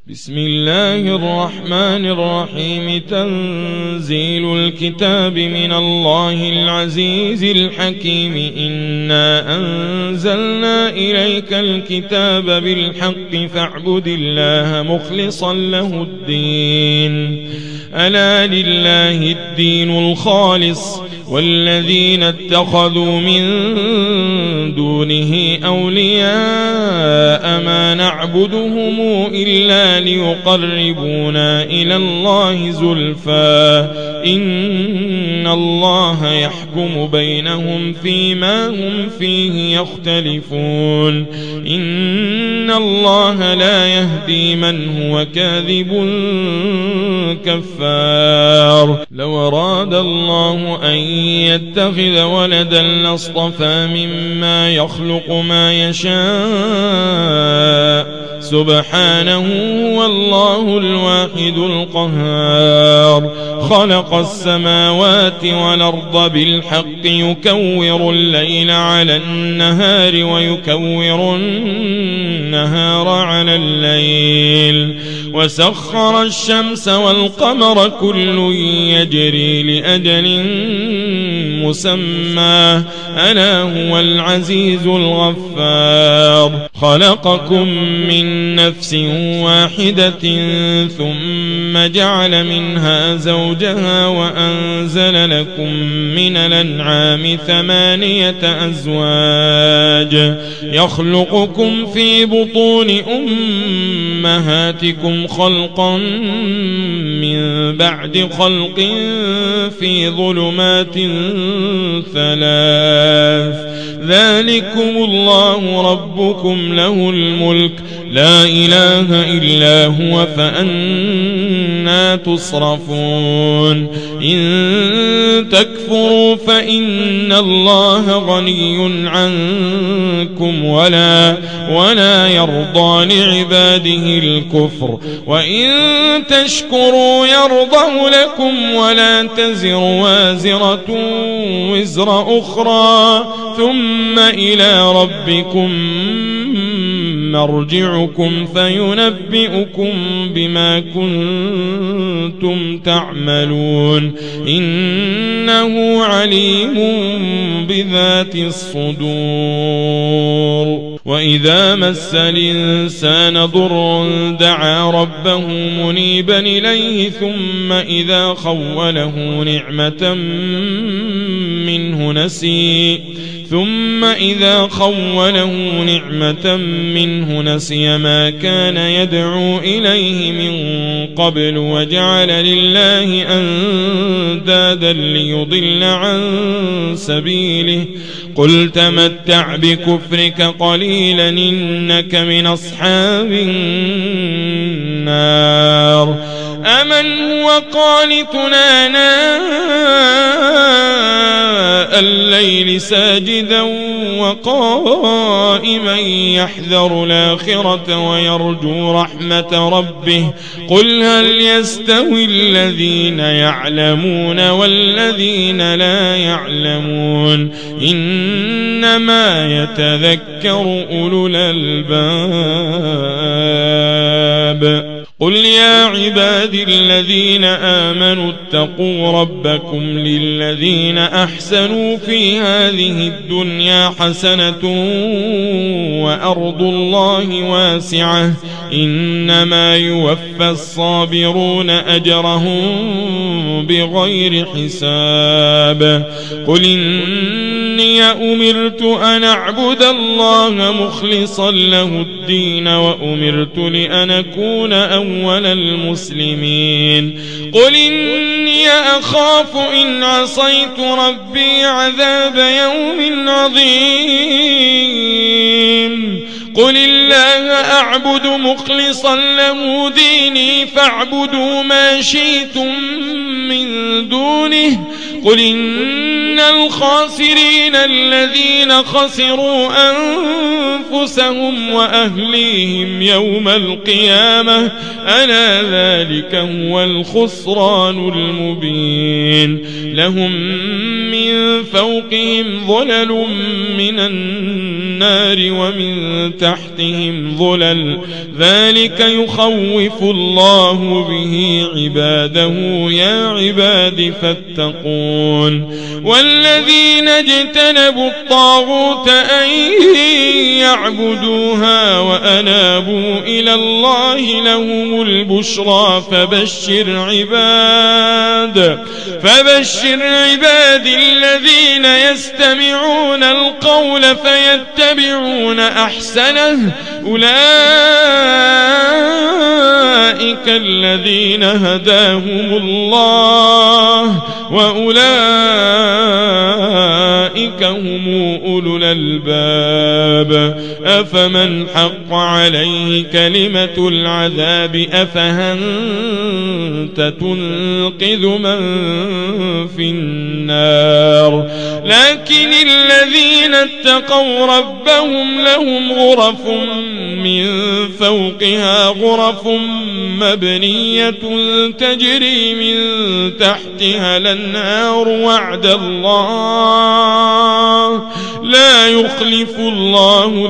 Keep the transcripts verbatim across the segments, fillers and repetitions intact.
بسم الله الرحمن الرحيم. تنزيل الكتاب من الله العزيز الحكيم. إنا أنزلنا إليك الكتاب بالحق فاعبد الله مخلصا له الدين. ألا لله الدين الخالص والذين اتخذوا من دونه أولياء ما نعبدهم إلا ليقربونا إلى الله زلفى إن الله يحكم بينهم فيما هم فيه يختلفون. إن الله لا يهدي من هو كاذب كفار. لو أراد الله أن يتخذ ولدا لاصطفى مما يخلق ما يشاء سبحانه والله الواحد القهار. خلق السماوات والأرض بالحق يكور الليل على النهار ويكور النهار على الليل وسخر الشمس والقمر كل يجري لأجل مسمى ألا هو العزيز الغفار. خلقكم من نفس واحدة ثم جعل منها زوجها وأنزل لكم من الأنعام ثمانية أزواج يخلقكم في بطون أمهاتكم خلقا من بعد خلق في ظلمات ثلاث ذلكم الله ربكم له الملك لا إله إلا هو فأنى تصرفون. إن تكفروا فإن الله غني عنكم ولا ولا يرضى لعباده الكفر وإن تشكروا يرضه لكم ولا تزر وازرة وزر أخرى ثم إلى ربكم مرجعكم فينبئكم بما كنتم تعملون إنه عليم بذات الصدور. وإذا مس الإنسان ضر دعا ربه منيبا إليه ثم إذا خوله نعمة منه نسي ثم إذا خوله نعمة منه نسي ما كان يدعو إليه من قبل وجعل لله أندادا ليضل عن سبيله قل تمتع بكفرك قليلا إنك من أصحاب النار. أمن هو قانتنا آناء الليل ساجدا وقائما يحذر الآخرة ويرجو رحمة ربه قل هل يستوي الذين يعلمون والذين لا يعلمون إنما يتذكر أولو الألباب. قل يا عبادي الذين آمنوا اتقوا ربكم للذين أحسنوا في هذه الدنيا حسنة وأرض الله واسعة إنما يوفى الصابرون أجرهم بغير حساب. قل إني أمرت أن أعبد الله مخلصا له الدين وأمرت لأن أكون أول المسلمين. قل إني أخاف إن عصيت ربي عذاب يوم عظيم. قل الله أعبد مخلصا له ديني فاعبدوا ما شئتم من دونه. قل إن إن الخاسرين الذين خسروا أنفسهم وأهليهم يوم القيامة ألا ذلك هو الخسران المبين لهم من فوقهم ظلل من النار ومن تحتهم ظلل ذلك يخوف الله به عباده يا عباد فاتقون والذين اجتنبوا الطاغوت أن يعبدوها وأنابوا إلى الله لهم البشرى فبشر عباد فبشر عباد الذين يستمعون القول فيتبعون أحسنه أولئك الذين هداهم الله وأولئك هم أولو الألباب أفمن حق عليه كلمة العذاب أفأنت تنقذ من في النار لكن الذين اتقوا ربهم لهم غرف من فوقها غرف مبنية تجري من تحتها الأنهار وعد الله لا يخلف الله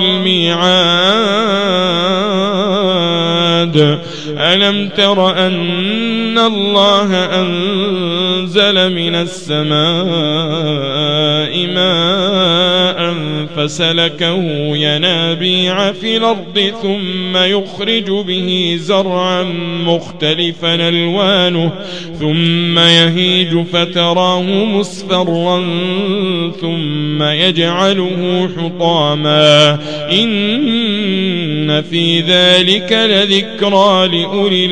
الميعاد ألم تر أن الله أنزل من السماء ماء فسلكه ينابيع في الأرض ثم يخرج به زرعا مختلفا ألوانه ثم يهيج فتراه مصفرا ثم يجعله حطاما إن في ذلك لذكرى لأولي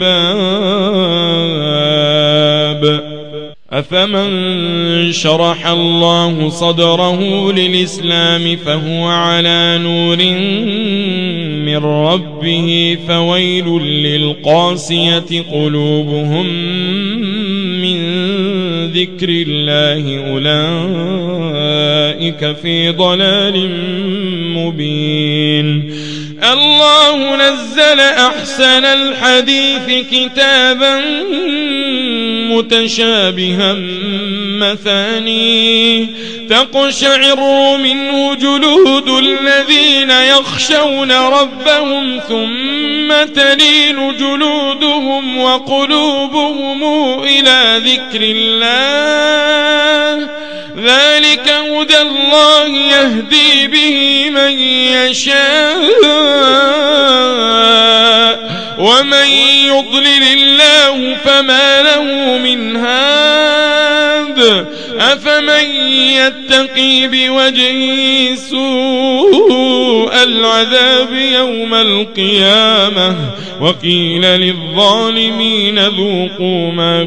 الألباب أفمن شرح الله صدره للإسلام فهو على نور من ربه فويل للقاسية قلوبهم من ذكر الله أولئك في ضلال مبين الله نزل أحسن الحديث كتابا متشابها مثاني تقشعر منه جلود الذين يخشون ربهم ثم تلين جلودهم وقلوبهم إلى ذكر الله ذلك هدى الله يهدي به من يشاء ومن يضلل الله فما له من هاد أفمن يتقي بوجهه سوء العذاب يوم القيامة وقيل للظالمين ذوقوا ما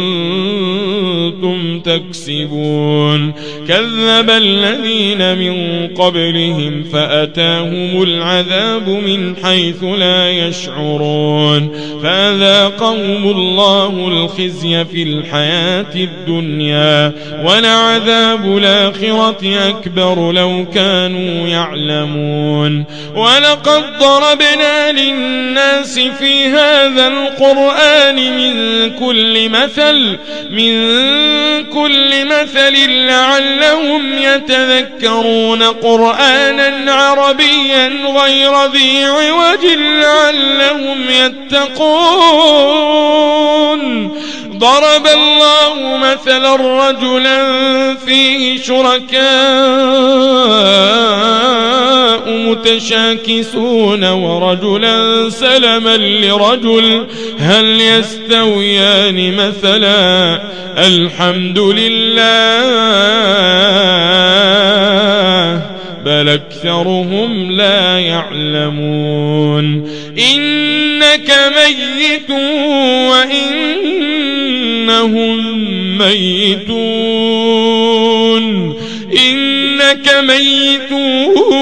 كنتم تكسبون كذب الذين من قبلهم فأتاهم العذاب من حيث لا يشعرون فأذاقهم الله الخزي في الحياة الدنيا ولعذاب الآخرة أكبر لو كانوا يعلمون ولقد ضربنا للناس في هذا القرآن من كل مثل من كل مثل لعلهم يتذكرون قرآنا عربيا غير ذي عوج لعلهم يتقون ضرب الله مثلا رجلا فيه شركاء متشاكسون ورجلا سلما لرجل هل يستويان مثلا الحمد لله بل أكثرهم لا يعلمون إنك ميت وإنهم ميتون إنك ميت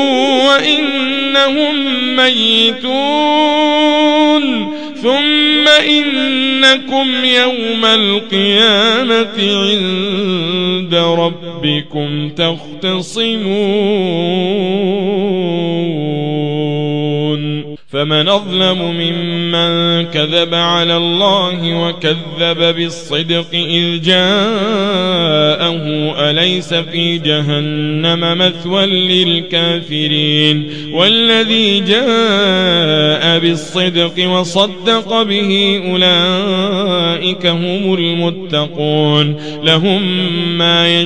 وإنهم ميتون ثم إنكم يوم القيامة عند ربكم تختصمون فمن أظلم ممن كذب على الله وكذب بالصدق إذ جاءه أليس في جهنم مثوى للكافرين والذي جاء بالصدق وصدق به أولئك هم المتقون لهم ما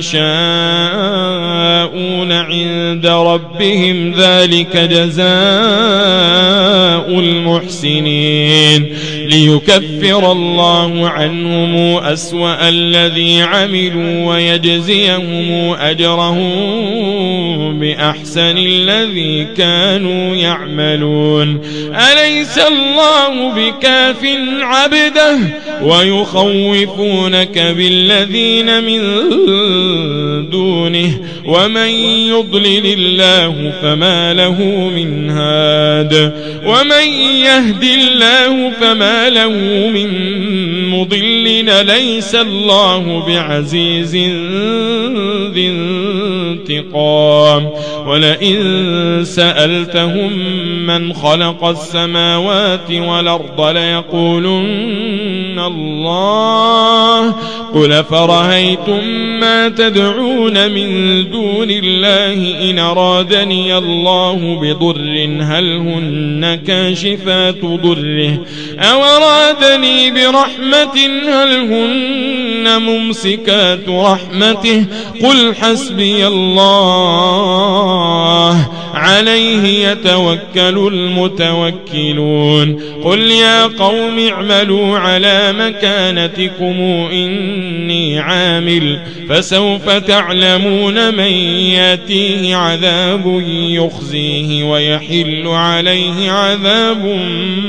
يشاءون عند ربهم ذلك جزاء المحسنين ليكفر الله عنهم أسوأ الذي عملوا ويجزيهم أجرهم بأحسن الذي كانوا يعملون أليس الله بكاف عبده ويخوفونك بالذين من دونه ومن يضلل الله فما له من هاد ومن يهد الله فما له من مضل ليس الله بعزيز ذي انتقام ولئن سألتهم من خلق السماوات والأرض ليقولن الله قل فرأيتم ما تدعون من دون الله إن أرادني الله بضر هل هن كاشفات ضره أو أرادني برحمة هل هن ممسكات رحمته قل حسبي الله عليه يتوكل المتوكلون قل يا قوم اعملوا على مكانتكم إني عامل فسوف تعلمون من ياتيه عذاب يخزيه ويحل عليه عذاب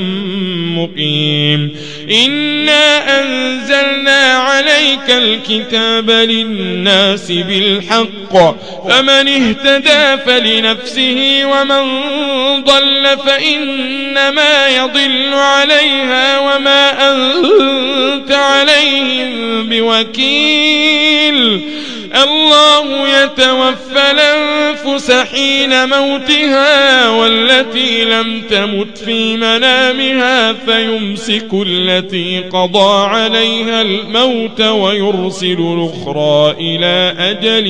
مقيم إنا أنزلنا عليك الكتاب للناس بالحق فمن اهتدى فلنفسه ومن ضل فإنما يضل عليها وما أنت عليهم بوكيل الله يتوفى الأنفس حين موتها والتي لم تمت في منامها فيمسك التي قضى عليها الموت ويرسل الأخرى إلى أجل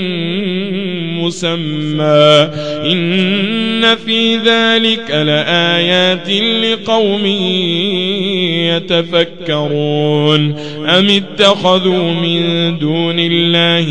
مسمى إن في ذلك لآيات لقوم يتفكرون أم اتخذوا من دون الله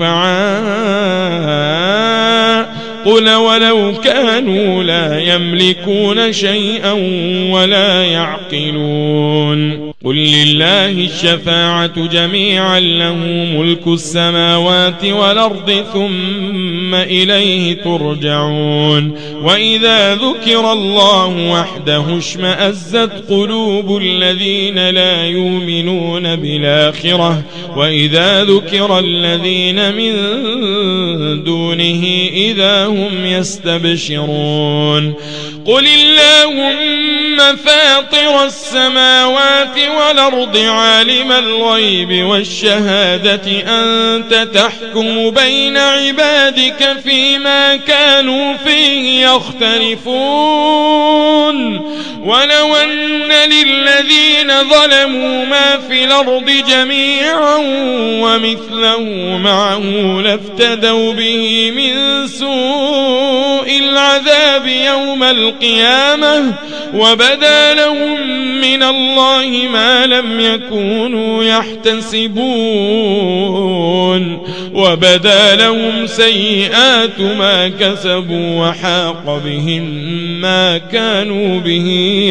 شفعاء قل ولو كانوا لا يملكون شيئا ولا يعقلون قل لله الشفاعة جميعا له ملك السماوات والأرض ثم إليه ترجعون وإذا ذكر الله وحده اشمأزت قلوب الذين لا يؤمنون بالآخرة وإذا ذكر الذين من دونه إذا هم يستبشرون قل اللهم فاطر السماوات والأرض عالم الغيب والشهادة أنت تحكم بين عبادك فيما كانوا فيه يختلفون ولو أن للذين ظلموا ما في الأرض جميعا ومثله معه لافتدوا به من سوء العذاب يوم القيامة وبدا لهم من الله ما لم يكونوا يحتسبون وبدا لهم سيئات ما كسبوا وحاق بهم ما كانوا به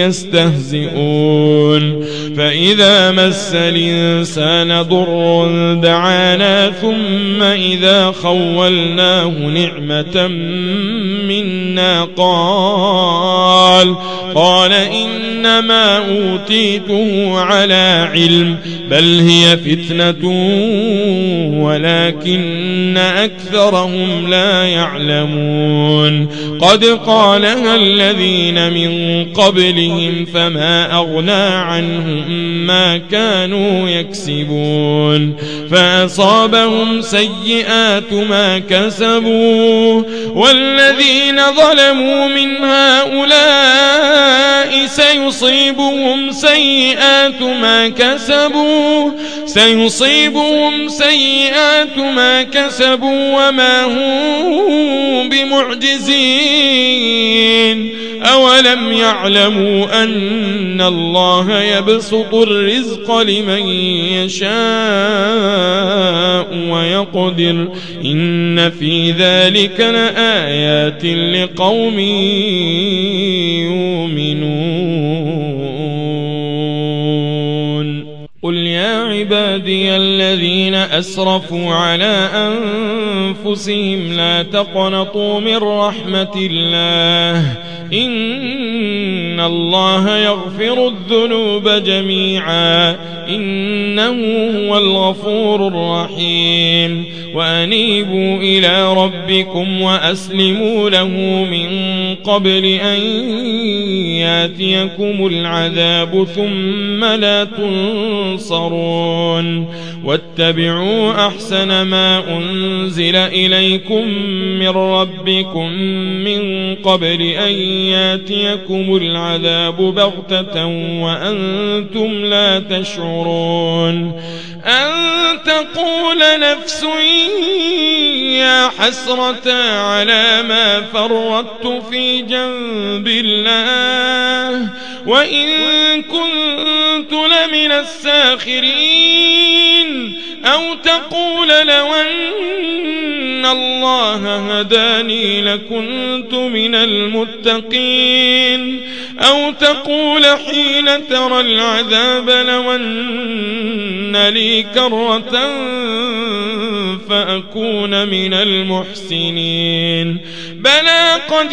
يستهزئون فإذا مس الإنسان ضر دعانا ثم إذا خولناه نعمة منا قال قال إنما إنما أوتيته على علم بل هي فتنة ولكن أكثرهم لا يعلمون قد قالها الذين من قبلهم فما أغنى عنهم ما كانوا يكسبون فأصابهم سيئات ما كسبوا والذين ظلموا من هؤلاء سيصيبهم سيئات ما كسبوا سيصيبهم سيئات ما كسبوا وما هم بمعجزين أولم يعلموا أن الله يبسط الرزق لمن يشاء ويقدر إن في ذلك لآيات لقوم يؤمنون قل يا عبادي الذين أسرفوا على أنفسهم لا تقنطوا من رحمة الله إن الله يغفر الذنوب جميعا إنه هو الغفور الرحيم وأنيبوا إلى ربكم وأسلموا له من قبل أن ياتيكم العذاب ثم لا تنصرون واتبعوا أحسن ما أنزل إليكم من ربكم من قبل أن ياتيكم العذاب بغتة وأنتم لا تشعرون أن تقول نفس يا حسرة على ما فرطت في جنب الله وإن كنت لمن الساخرين أو تقول لو أن الله هداني لكنت من المتقين أو تقول حين ترى العذاب لو أن لي كرة فأكون من المحسنين بلى قد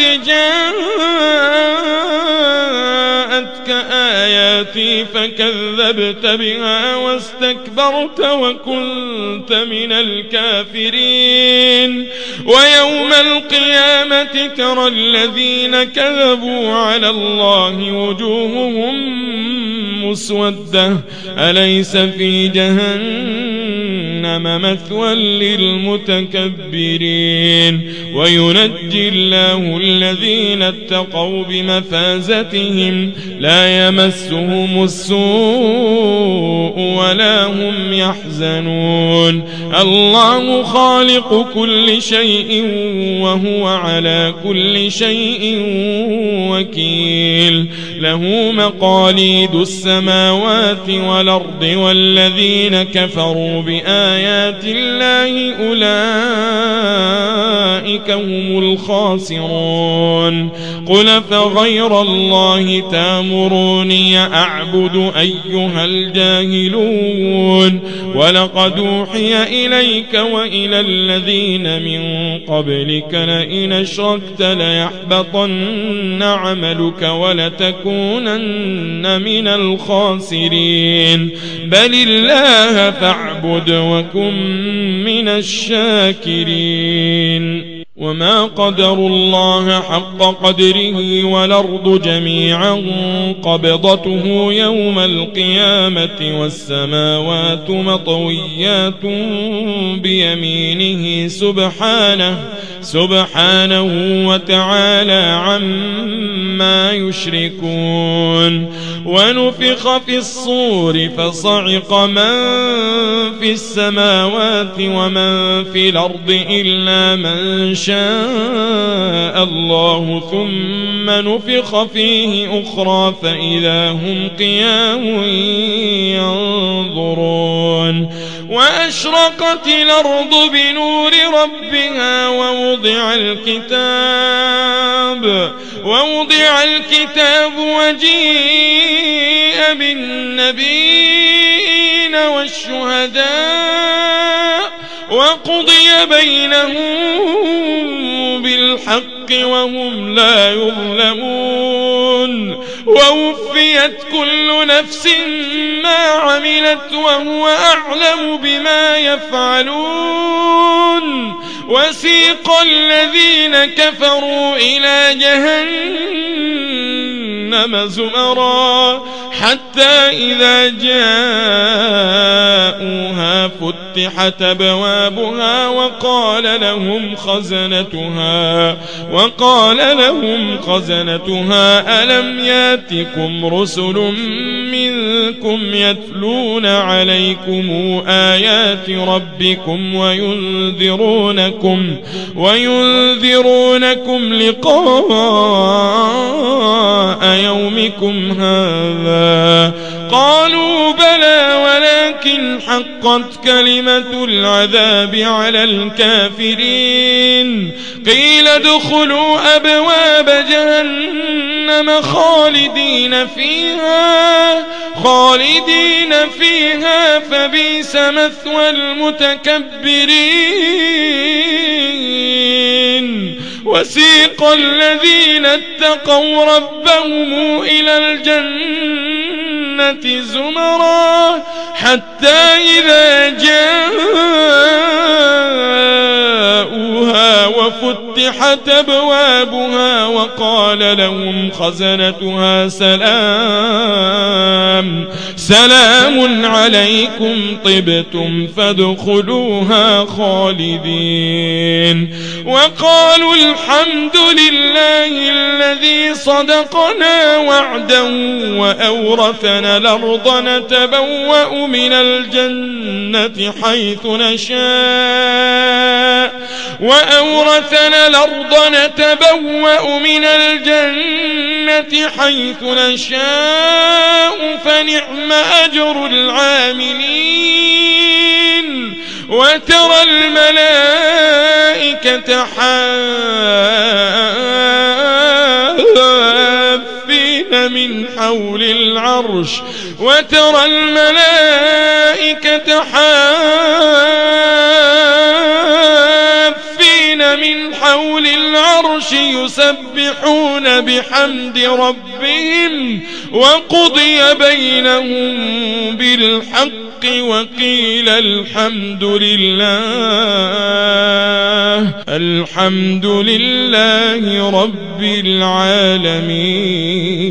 جاءتك آياتي فكذبت بها واستكبرت وكنت من الكافرين ويوم القيامة ترى الذين كذبوا على الله وجوههم مسودة أليس في جهنم مثوى للمتكبرين وينجي الله الذين اتقوا بمفازتهم لا يمسهم السوء ولا هم يحزنون الله خالق كل شيء وهو على كل شيء وكيل له مقاليد السماوات والأرض والذين كفروا بآيات الله أولئك هم الخاسرون قل فغير الله تامروني أعبد أيها الجاهلون ولقد أوحي إليك وإلى الذين من قبلك لئن أشركت ليحبطن عملك ولتكونن من الخاسرين بل الله فاعبد وكن من الشاكرين وما قدروا الله حق قدره والأرض جميعا قبضته يوم القيامة والسماوات مطويات بيمينه سبحانه سبحانه وتعالى عما يشركون ونفخ في الصور فصعق من في السماوات ومن في الأرض إلا من شاء الله ثم نفخ فيه أخرى فإذا هم قيام ينظرون وأشرقت الأرض بنور ربها ووضع الكتاب ووضع الكتاب وجيء بالنبيين والشهداء وقضي بينهم بالحق وهم لا يظلمون ووفيت كل نفس ما عملت وهو أعلم بما يفعلون وسيق الذين كفروا إلى جهنم زمرا حتى إذا جاءوها فتحت أبوابها وقال لهم خزنتها وقال لهم خزنتها ألم ياتكم رسل منكم يتلون عليكم آيات ربكم وينذرونكم وينذرونكم لقاء يومكم هذا قالوا بلى ولكن حقت كلمة العذاب على الكافرين قيل ادخلوا أبواب جهنم خالدين فيها خالدين فيها فبئس مثوى المتكبرين وسيق الذين اتقوا ربهم إلى الجنة زمرا حتى إذا جاءوها وفتحت أبوابها وقال لهم خزنتها سلام سلام عليكم طبتم فادخلوها خالدين وقالوا الحمد لله الذي صدقنا وعده وأورثنا الأرض نتبوأ من الجنة حيث نشاء وأورثنا الأرض نتبوأ من الجنة حيث نشاء فنعم أجر العاملين وترى الملائكة حافين من حول العرش وترى الملائكة حافين من حول العرش يسبحون بحمد ربهم وقضي بينهم بالحق وقيل الحمد لله الحمد لله رب العالمين.